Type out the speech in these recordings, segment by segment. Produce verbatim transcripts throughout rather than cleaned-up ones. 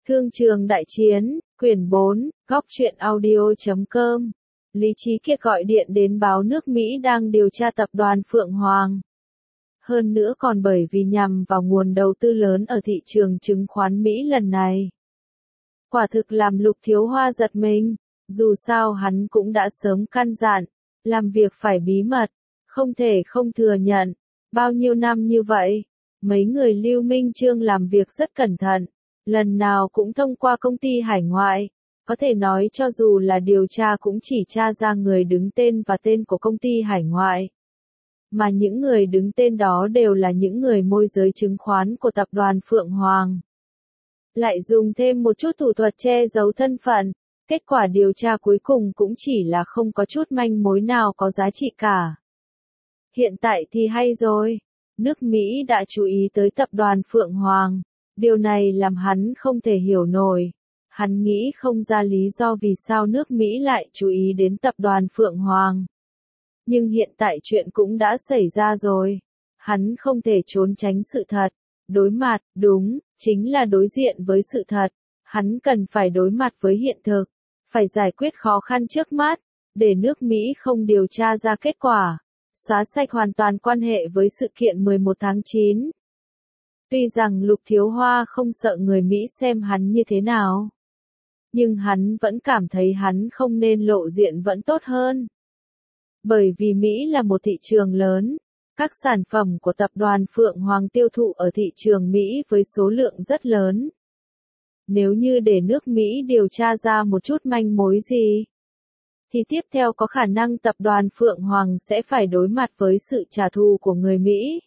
Thương trường đại chiến, quyển bốn, góc truyện audio.com. Lý Chí Kiệt gọi điện đến báo nước Mỹ đang điều tra tập đoàn Phượng Hoàng. Hơn nữa còn bởi vì nhằm vào nguồn đầu tư lớn ở thị trường chứng khoán Mỹ lần này. Quả thực làm Lục Thiếu Hoa giật mình, dù sao hắn cũng đã sớm căn dặn, làm việc phải bí mật, không thể không thừa nhận. Bao nhiêu năm như vậy, mấy người Lưu Minh Chương làm việc rất cẩn thận, lần nào cũng thông qua công ty hải ngoại, có thể nói cho dù là điều tra cũng chỉ tra ra người đứng tên và tên của công ty hải ngoại. Mà những người đứng tên đó đều là những người môi giới chứng khoán của tập đoàn Phượng Hoàng. Lại dùng thêm một chút thủ thuật che giấu thân phận, kết quả điều tra cuối cùng cũng chỉ là không có chút manh mối nào có giá trị cả. Hiện tại thì hay rồi, nước Mỹ đã chú ý tới tập đoàn Phượng Hoàng, điều này làm hắn không thể hiểu nổi. Hắn nghĩ không ra lý do vì sao nước Mỹ lại chú ý đến tập đoàn Phượng Hoàng. Nhưng hiện tại chuyện cũng đã xảy ra rồi. Hắn không thể trốn tránh sự thật. Đối mặt, đúng, chính là đối diện với sự thật. Hắn cần phải đối mặt với hiện thực. Phải giải quyết khó khăn trước mắt, để nước Mỹ không điều tra ra kết quả. Xóa sạch hoàn toàn quan hệ với sự kiện mười một tháng chín. Tuy rằng Lục Thiếu Hoa không sợ người Mỹ xem hắn như thế nào, nhưng hắn vẫn cảm thấy hắn không nên lộ diện vẫn tốt hơn. Bởi vì Mỹ là một thị trường lớn, các sản phẩm của tập đoàn Phượng Hoàng tiêu thụ ở thị trường Mỹ với số lượng rất lớn. Nếu như để nước Mỹ điều tra ra một chút manh mối gì, thì tiếp theo có khả năng tập đoàn Phượng Hoàng sẽ phải đối mặt với sự trả thù của người Mỹ.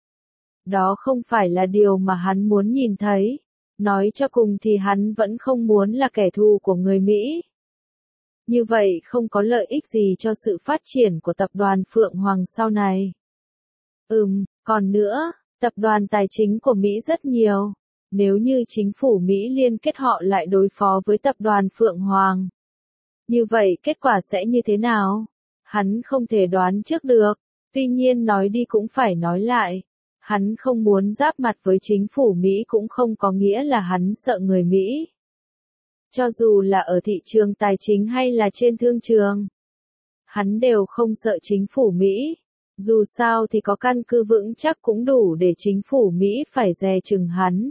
Đó không phải là điều mà hắn muốn nhìn thấy. Nói cho cùng thì hắn vẫn không muốn là kẻ thù của người Mỹ. Như vậy không có lợi ích gì cho sự phát triển của tập đoàn Phượng Hoàng sau này. Ừm, còn nữa, tập đoàn tài chính của Mỹ rất nhiều. Nếu như chính phủ Mỹ liên kết họ lại đối phó với tập đoàn Phượng Hoàng, như vậy kết quả sẽ như thế nào? Hắn không thể đoán trước được. Tuy nhiên nói đi cũng phải nói lại. Hắn không muốn giáp mặt với chính phủ Mỹ cũng không có nghĩa là hắn sợ người Mỹ. Cho dù là ở thị trường tài chính hay là trên thương trường, hắn đều không sợ chính phủ Mỹ. Dù sao thì có căn cứ vững chắc cũng đủ để chính phủ Mỹ phải dè chừng hắn.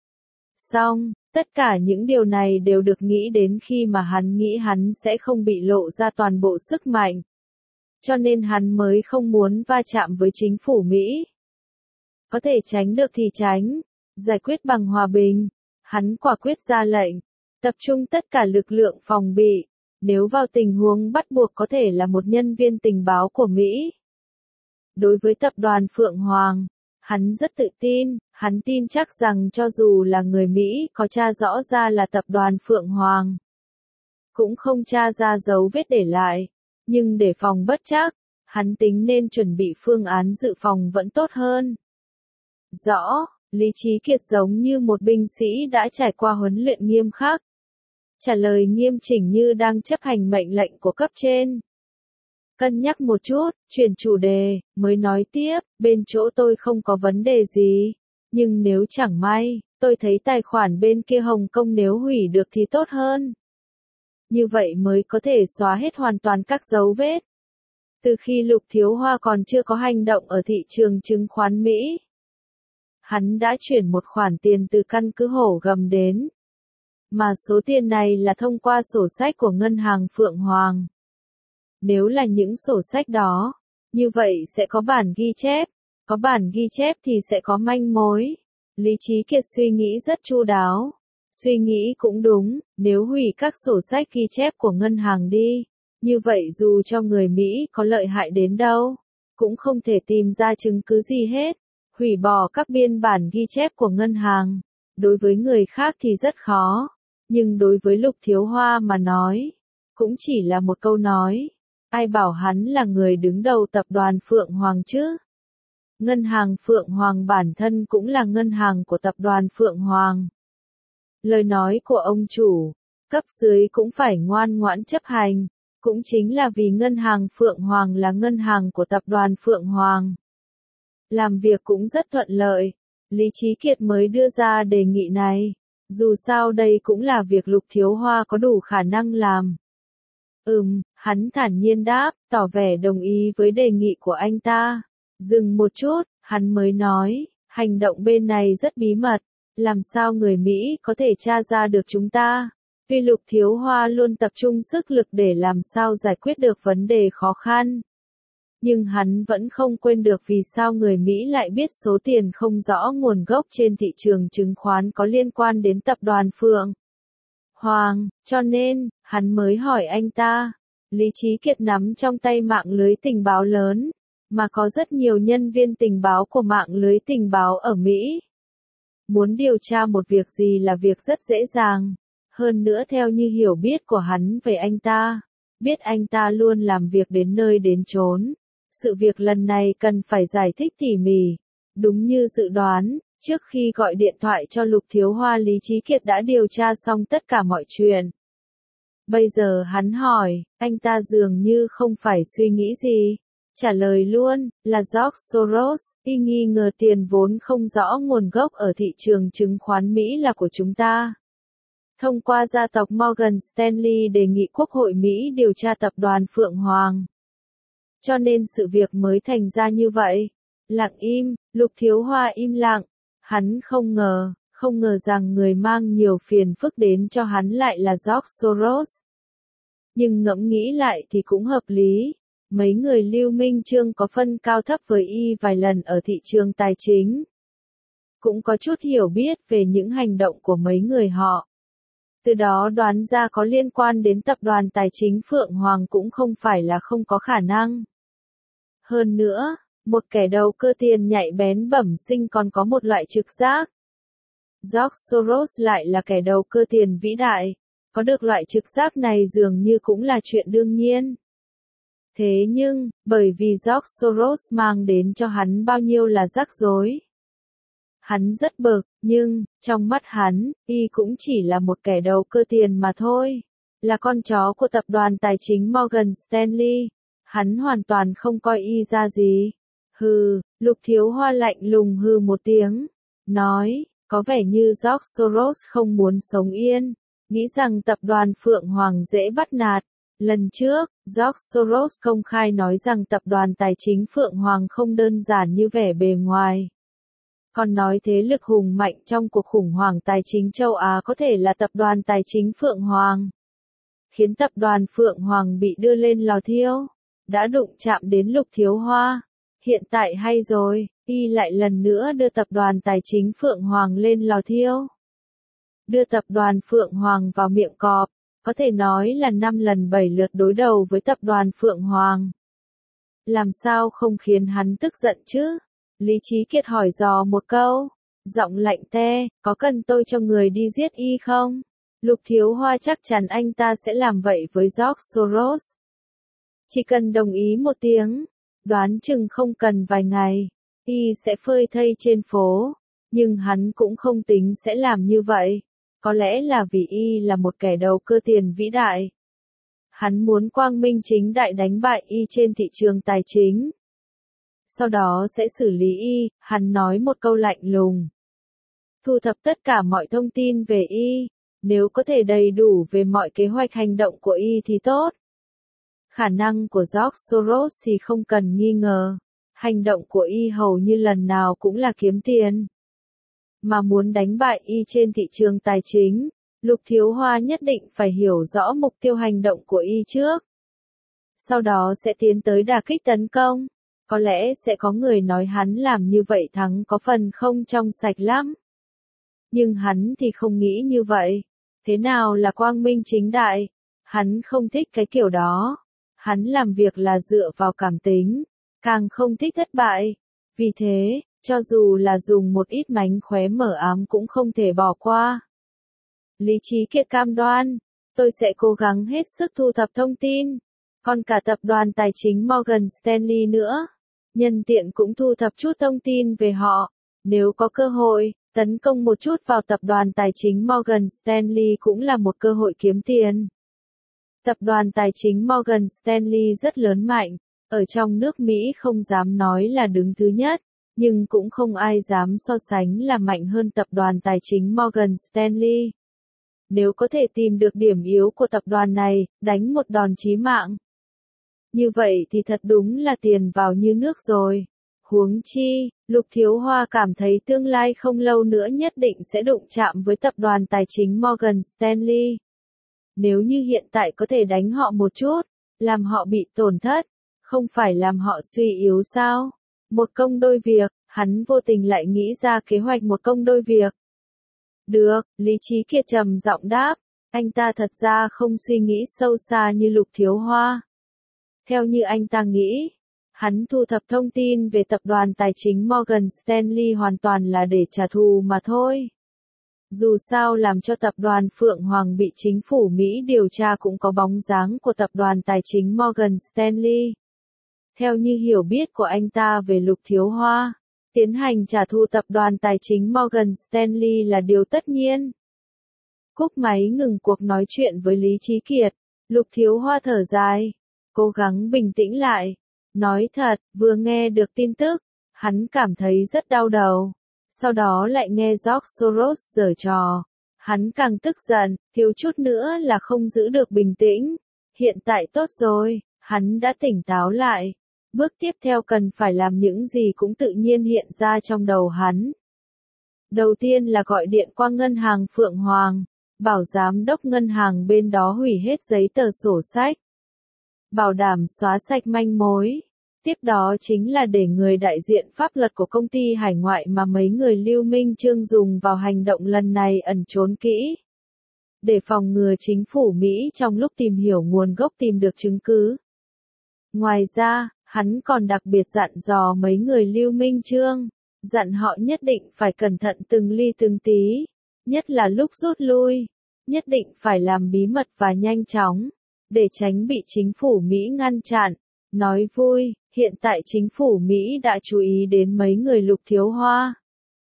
Xong, tất cả những điều này đều được nghĩ đến khi mà hắn nghĩ hắn sẽ không bị lộ ra toàn bộ sức mạnh. Cho nên hắn mới không muốn va chạm với chính phủ Mỹ. Có thể tránh được thì tránh, giải quyết bằng hòa bình. Hắn quả quyết ra lệnh, tập trung tất cả lực lượng phòng bị, nếu vào tình huống bắt buộc có thể là một nhân viên tình báo của Mỹ. Đối với tập đoàn Phượng Hoàng, hắn rất tự tin, hắn tin chắc rằng cho dù là người Mỹ có tra rõ ra là tập đoàn Phượng Hoàng, cũng không tra ra dấu vết để lại, nhưng để phòng bất trắc, hắn tính nên chuẩn bị phương án dự phòng vẫn tốt hơn. Rõ, Lý Chí Kiệt giống như một binh sĩ đã trải qua huấn luyện nghiêm khắc. Trả lời nghiêm chỉnh như đang chấp hành mệnh lệnh của cấp trên. Cân nhắc một chút, chuyển chủ đề, mới nói tiếp, bên chỗ tôi không có vấn đề gì. Nhưng nếu chẳng may, tôi thấy tài khoản bên kia Hồng Kông nếu hủy được thì tốt hơn. Như vậy mới có thể xóa hết hoàn toàn các dấu vết. Từ khi Lục Thiếu Hoa còn chưa có hành động ở thị trường chứng khoán Mỹ, hắn đã chuyển một khoản tiền từ căn cứ Hổ Gầm đến. Mà số tiền này là thông qua sổ sách của ngân hàng Phượng Hoàng. Nếu là những sổ sách đó, như vậy sẽ có bản ghi chép. Có bản ghi chép thì sẽ có manh mối. Lý Chí Kiệt suy nghĩ rất chu đáo. Suy nghĩ cũng đúng, nếu hủy các sổ sách ghi chép của ngân hàng đi, như vậy dù cho người Mỹ có lợi hại đến đâu, cũng không thể tìm ra chứng cứ gì hết. Hủy bỏ các biên bản ghi chép của ngân hàng, đối với người khác thì rất khó, nhưng đối với Lục Thiếu Hoa mà nói, cũng chỉ là một câu nói. Ai bảo hắn là người đứng đầu tập đoàn Phượng Hoàng chứ? Ngân hàng Phượng Hoàng bản thân cũng là ngân hàng của tập đoàn Phượng Hoàng. Lời nói của ông chủ, cấp dưới cũng phải ngoan ngoãn chấp hành, cũng chính là vì ngân hàng Phượng Hoàng là ngân hàng của tập đoàn Phượng Hoàng. Làm việc cũng rất thuận lợi, Lý Chí Kiệt mới đưa ra đề nghị này. Dù sao đây cũng là việc Lục Thiếu Hoa có đủ khả năng làm. Ừm, hắn thản nhiên đáp, tỏ vẻ đồng ý với đề nghị của anh ta. Dừng một chút, hắn mới nói, hành động bên này rất bí mật, làm sao người Mỹ có thể tra ra được chúng ta? Tuy Lục Thiếu Hoa luôn tập trung sức lực để làm sao giải quyết được vấn đề khó khăn. Nhưng hắn vẫn không quên được vì sao người Mỹ lại biết số tiền không rõ nguồn gốc trên thị trường chứng khoán có liên quan đến tập đoàn Phượng Hoàng, cho nên, hắn mới hỏi anh ta. Lý Chí Kiệt nắm trong tay mạng lưới tình báo lớn, mà có rất nhiều nhân viên tình báo của mạng lưới tình báo ở Mỹ. Muốn điều tra một việc gì là việc rất dễ dàng. Hơn nữa theo như hiểu biết của hắn về anh ta, biết anh ta luôn làm việc đến nơi đến chốn. Sự việc lần này cần phải giải thích tỉ mỉ. Đúng như dự đoán, trước khi gọi điện thoại cho Lục Thiếu Hoa, Lý Chí Kiệt đã điều tra xong tất cả mọi chuyện. Bây giờ hắn hỏi, anh ta dường như không phải suy nghĩ gì. Trả lời luôn, là George Soros, y nghi ngờ tiền vốn không rõ nguồn gốc ở thị trường chứng khoán Mỹ là của chúng ta. Thông qua gia tộc Morgan Stanley đề nghị Quốc hội Mỹ điều tra tập đoàn Phượng Hoàng. Cho nên sự việc mới thành ra như vậy. Lặng im, Lục Thiếu Hoa im lặng. Hắn không ngờ, không ngờ rằng người mang nhiều phiền phức đến cho hắn lại là George Soros. Nhưng ngẫm nghĩ lại thì cũng hợp lý. Mấy người Lưu Minh Chương có phân cao thấp với y vài lần ở thị trường tài chính. Cũng có chút hiểu biết về những hành động của mấy người họ. Từ đó đoán ra có liên quan đến tập đoàn tài chính Phượng Hoàng cũng không phải là không có khả năng. Hơn nữa, một kẻ đầu cơ tiền nhạy bén bẩm sinh còn có một loại trực giác. George Soros lại là kẻ đầu cơ tiền vĩ đại, có được loại trực giác này dường như cũng là chuyện đương nhiên. Thế nhưng, bởi vì George Soros mang đến cho hắn bao nhiêu là rắc rối. Hắn rất bực, nhưng, trong mắt hắn, y cũng chỉ là một kẻ đầu cơ tiền mà thôi. Là con chó của tập đoàn tài chính Morgan Stanley. Hắn hoàn toàn không coi y ra gì. Hừ, Lục Thiếu Hoa lạnh lùng hừ một tiếng. Nói, có vẻ như George Soros không muốn sống yên. Nghĩ rằng tập đoàn Phượng Hoàng dễ bắt nạt. Lần trước, George Soros công khai nói rằng tập đoàn tài chính Phượng Hoàng không đơn giản như vẻ bề ngoài. Còn nói thế lực hùng mạnh trong cuộc khủng hoảng tài chính châu Á có thể là tập đoàn tài chính Phượng Hoàng. Khiến tập đoàn Phượng Hoàng bị đưa lên lò thiêu. Đã đụng chạm đến Lục Thiếu Hoa. Hiện tại hay rồi, y lại lần nữa đưa tập đoàn tài chính Phượng Hoàng lên lò thiêu. Đưa tập đoàn Phượng Hoàng vào miệng cọp, có thể nói là năm lần bảy lượt đối đầu với tập đoàn Phượng Hoàng. Làm sao không khiến hắn tức giận chứ? Lý Chí Kiệt hỏi dò một câu, giọng lạnh te, có cần tôi cho người đi giết y không? Lục Thiếu Hoa chắc chắn anh ta sẽ làm vậy với George Soros. Chỉ cần đồng ý một tiếng, đoán chừng không cần vài ngày, y sẽ phơi thây trên phố, nhưng hắn cũng không tính sẽ làm như vậy. Có lẽ là vì y là một kẻ đầu cơ tiền vĩ đại. Hắn muốn quang minh chính đại đánh bại y trên thị trường tài chính. Sau đó sẽ xử lý y, hắn nói một câu lạnh lùng. Thu thập tất cả mọi thông tin về y, nếu có thể đầy đủ về mọi kế hoạch hành động của y thì tốt. Khả năng của George Soros thì không cần nghi ngờ. Hành động của y hầu như lần nào cũng là kiếm tiền. Mà muốn đánh bại y trên thị trường tài chính, Lục Thiếu Hoa nhất định phải hiểu rõ mục tiêu hành động của y trước. Sau đó sẽ tiến tới đả kích tấn công. Có lẽ sẽ có người nói hắn làm như vậy thắng có phần không trong sạch lắm. Nhưng hắn thì không nghĩ như vậy. Thế nào là quang minh chính đại? Hắn không thích cái kiểu đó. Hắn làm việc là dựa vào cảm tính, càng không thích thất bại. Vì thế, cho dù là dùng một ít mánh khóe mở ám cũng không thể bỏ qua. Lý Chí Kiệt cam đoan, tôi sẽ cố gắng hết sức thu thập thông tin, còn cả tập đoàn tài chính Morgan Stanley nữa. Nhân tiện cũng thu thập chút thông tin về họ, nếu có cơ hội, tấn công một chút vào tập đoàn tài chính Morgan Stanley cũng là một cơ hội kiếm tiền. Tập đoàn tài chính Morgan Stanley rất lớn mạnh, ở trong nước Mỹ không dám nói là đứng thứ nhất, nhưng cũng không ai dám so sánh là mạnh hơn tập đoàn tài chính Morgan Stanley. Nếu có thể tìm được điểm yếu của tập đoàn này, đánh một đòn chí mạng. Như vậy thì thật đúng là tiền vào như nước rồi. Huống chi, Lục Thiếu Hoa cảm thấy tương lai không lâu nữa nhất định sẽ đụng chạm với tập đoàn tài chính Morgan Stanley. Nếu như hiện tại có thể đánh họ một chút, làm họ bị tổn thất, không phải làm họ suy yếu sao? Một công đôi việc, hắn vô tình lại nghĩ ra kế hoạch một công đôi việc. Được, Lý Chí Kiệt trầm giọng đáp, anh ta thật ra không suy nghĩ sâu xa như Lục Thiếu Hoa. Theo như anh ta nghĩ, hắn thu thập thông tin về tập đoàn tài chính Morgan Stanley hoàn toàn là để trả thù mà thôi. Dù sao làm cho tập đoàn Phượng Hoàng bị chính phủ Mỹ điều tra cũng có bóng dáng của tập đoàn tài chính Morgan Stanley. Theo như hiểu biết của anh ta về Lục Thiếu Hoa, tiến hành trả thù tập đoàn tài chính Morgan Stanley là điều tất nhiên. Cúp máy ngừng cuộc nói chuyện với Lý Chí Kiệt, Lục Thiếu Hoa thở dài, cố gắng bình tĩnh lại. Nói thật, vừa nghe được tin tức, hắn cảm thấy rất đau đầu. Sau đó lại nghe George Soros giở trò. Hắn càng tức giận, thiếu chút nữa là không giữ được bình tĩnh. Hiện tại tốt rồi, hắn đã tỉnh táo lại. Bước tiếp theo cần phải làm những gì cũng tự nhiên hiện ra trong đầu hắn. Đầu tiên là gọi điện qua ngân hàng Phượng Hoàng, bảo giám đốc ngân hàng bên đó hủy hết giấy tờ sổ sách. Bảo đảm xóa sạch manh mối. Tiếp đó chính là để người đại diện pháp luật của công ty hải ngoại mà mấy người Lưu Minh Chương dùng vào hành động lần này ẩn trốn kỹ. Để phòng ngừa chính phủ Mỹ trong lúc tìm hiểu nguồn gốc tìm được chứng cứ. Ngoài ra, hắn còn đặc biệt dặn dò mấy người Lưu Minh Chương, dặn họ nhất định phải cẩn thận từng ly từng tí, nhất là lúc rút lui, nhất định phải làm bí mật và nhanh chóng, để tránh bị chính phủ Mỹ ngăn chặn. Nói vui, hiện tại chính phủ Mỹ đã chú ý đến mấy người Lục Thiếu Hoa.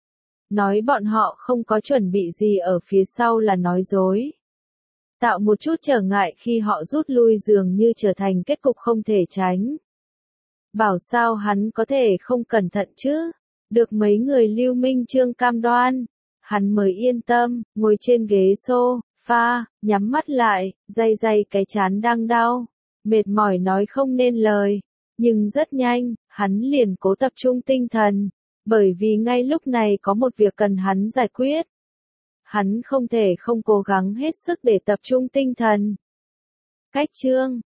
Nói bọn họ không có chuẩn bị gì ở phía sau là nói dối. Tạo một chút trở ngại khi họ rút lui dường như trở thành kết cục không thể tránh. Bảo sao hắn có thể không cẩn thận chứ? Được mấy người Lưu Minh Chương cam đoan, hắn mới yên tâm, ngồi trên ghế sofa, nhắm mắt lại, day day cái trán đang đau. Mệt mỏi nói không nên lời, nhưng rất nhanh, hắn liền cố tập trung tinh thần, bởi vì ngay lúc này có một việc cần hắn giải quyết. Hắn không thể không cố gắng hết sức để tập trung tinh thần. Cách chương